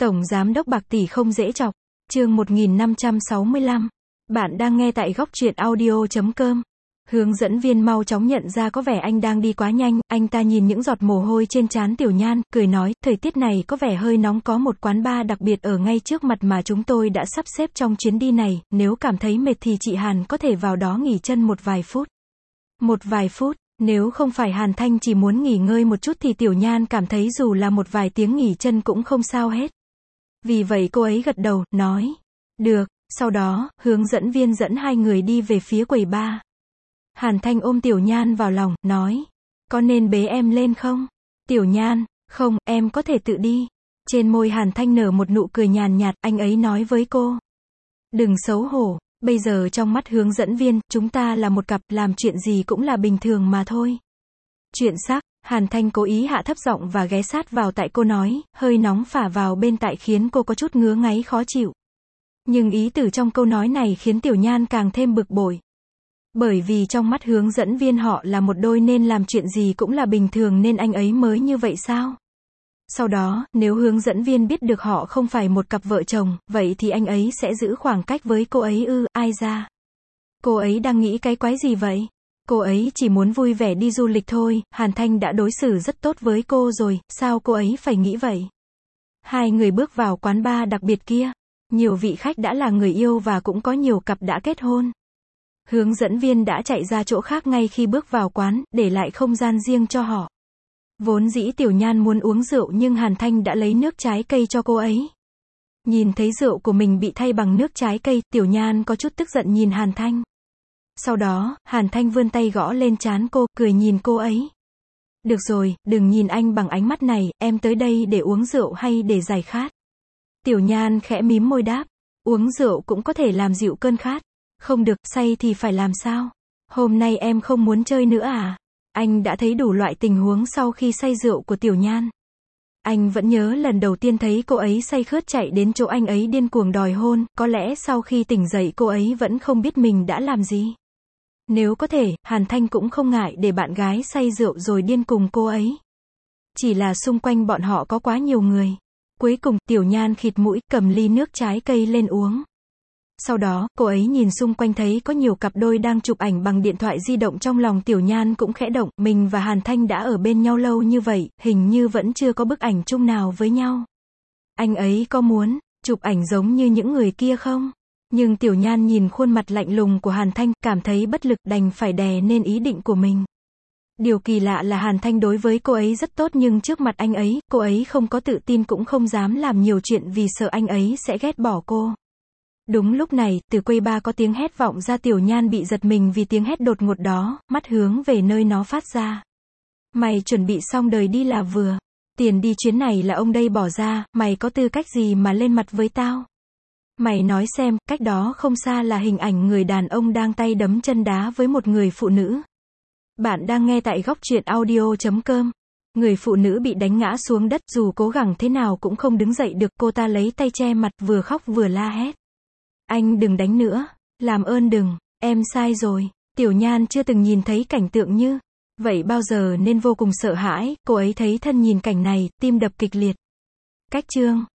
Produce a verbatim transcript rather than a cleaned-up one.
Tổng giám đốc bạc tỷ không dễ chọc. Chương một nghìn năm trăm sáu mươi lăm. Bạn đang nghe tại góc truyện audio chấm com. Hướng dẫn viên mau chóng nhận ra có vẻ anh đang đi quá nhanh, anh ta nhìn những giọt mồ hôi trên trán Tiểu Nhan, cười nói, thời tiết này có vẻ hơi nóng, có một quán bar đặc biệt ở ngay trước mặt mà chúng tôi đã sắp xếp trong chuyến đi này, nếu cảm thấy mệt thì chị Hàn có thể vào đó nghỉ chân một vài phút. Một vài phút, nếu không phải Hàn Thanh chỉ muốn nghỉ ngơi một chút thì Tiểu Nhan cảm thấy dù là một vài tiếng nghỉ chân cũng không sao hết. Vì vậy cô ấy gật đầu, nói, được, sau đó, hướng dẫn viên dẫn hai người đi về phía quầy bar. Hàn Thanh ôm Tiểu Nhan vào lòng, nói, có nên bế em lên không? Tiểu Nhan, không, em có thể tự đi. Trên môi Hàn Thanh nở một nụ cười nhàn nhạt, anh ấy nói với cô. Đừng xấu hổ, bây giờ trong mắt hướng dẫn viên, chúng ta là một cặp, làm chuyện gì cũng là bình thường mà thôi. Chuyện xác, Hàn Thanh cố ý hạ thấp giọng và ghé sát vào tai cô nói, hơi nóng phả vào bên tai khiến cô có chút ngứa ngáy khó chịu. Nhưng ý từ trong câu nói này khiến Tiểu Nhan càng thêm bực bội. Bởi vì trong mắt hướng dẫn viên họ là một đôi nên làm chuyện gì cũng là bình thường nên anh ấy mới như vậy sao? Sau đó, nếu hướng dẫn viên biết được họ không phải một cặp vợ chồng, vậy thì anh ấy sẽ giữ khoảng cách với cô ấy ư, ai ra? Cô ấy đang nghĩ cái quái gì vậy? Cô ấy chỉ muốn vui vẻ đi du lịch thôi, Hàn Thanh đã đối xử rất tốt với cô rồi, sao cô ấy phải nghĩ vậy? Hai người bước vào quán bar đặc biệt kia. Nhiều vị khách đã là người yêu và cũng có nhiều cặp đã kết hôn. Hướng dẫn viên đã chạy ra chỗ khác ngay khi bước vào quán, để lại không gian riêng cho họ. Vốn dĩ Tiểu Nhan muốn uống rượu nhưng Hàn Thanh đã lấy nước trái cây cho cô ấy. Nhìn thấy rượu của mình bị thay bằng nước trái cây, Tiểu Nhan có chút tức giận nhìn Hàn Thanh. Sau đó, Hàn Thanh vươn tay gõ lên trán cô, cười nhìn cô ấy. Được rồi, đừng nhìn anh bằng ánh mắt này, em tới đây để uống rượu hay để giải khát? Tiểu Nhan khẽ mím môi đáp, uống rượu cũng có thể làm dịu cơn khát. Không được, say thì phải làm sao? Hôm nay em không muốn chơi nữa à? Anh đã thấy đủ loại tình huống sau khi say rượu của Tiểu Nhan. Anh vẫn nhớ lần đầu tiên thấy cô ấy say khướt chạy đến chỗ anh ấy điên cuồng đòi hôn, có lẽ sau khi tỉnh dậy cô ấy vẫn không biết mình đã làm gì. Nếu có thể, Hàn Thanh cũng không ngại để bạn gái say rượu rồi điên cùng cô ấy. Chỉ là xung quanh bọn họ có quá nhiều người. Cuối cùng, Tiểu Nhan khịt mũi, cầm ly nước trái cây lên uống. Sau đó, cô ấy nhìn xung quanh thấy có nhiều cặp đôi đang chụp ảnh bằng điện thoại di động, trong lòng Tiểu Nhan cũng khẽ động, mình và Hàn Thanh đã ở bên nhau lâu như vậy, hình như vẫn chưa có bức ảnh chung nào với nhau. Anh ấy có muốn chụp ảnh giống như những người kia không? Nhưng Tiểu Nhan nhìn khuôn mặt lạnh lùng của Hàn Thanh, cảm thấy bất lực, đành phải đè nên ý định của mình. Điều kỳ lạ là Hàn Thanh đối với cô ấy rất tốt nhưng trước mặt anh ấy, cô ấy không có tự tin cũng không dám làm nhiều chuyện vì sợ anh ấy sẽ ghét bỏ cô. Đúng lúc này, từ quầy bar có tiếng hét vọng ra. Tiểu Nhan bị giật mình vì tiếng hét đột ngột đó, mắt hướng về nơi nó phát ra. Mày chuẩn bị xong đời đi là vừa. Tiền đi chuyến này là ông đây bỏ ra, mày có tư cách gì mà lên mặt với tao? Mày nói xem, cách đó không xa là hình ảnh người đàn ông đang tay đấm chân đá với một người phụ nữ. Bạn đang nghe tại góc truyện audio chấm com. Người phụ nữ bị đánh ngã xuống đất, dù cố gắng thế nào cũng không đứng dậy được, cô ta lấy tay che mặt, vừa khóc vừa la hét. Anh đừng đánh nữa, làm ơn đừng, em sai rồi. Tiểu Nhan chưa từng nhìn thấy cảnh tượng như vậy bao giờ nên vô cùng sợ hãi, cô ấy thấy thân nhìn cảnh này, tim đập kịch liệt. Cách chương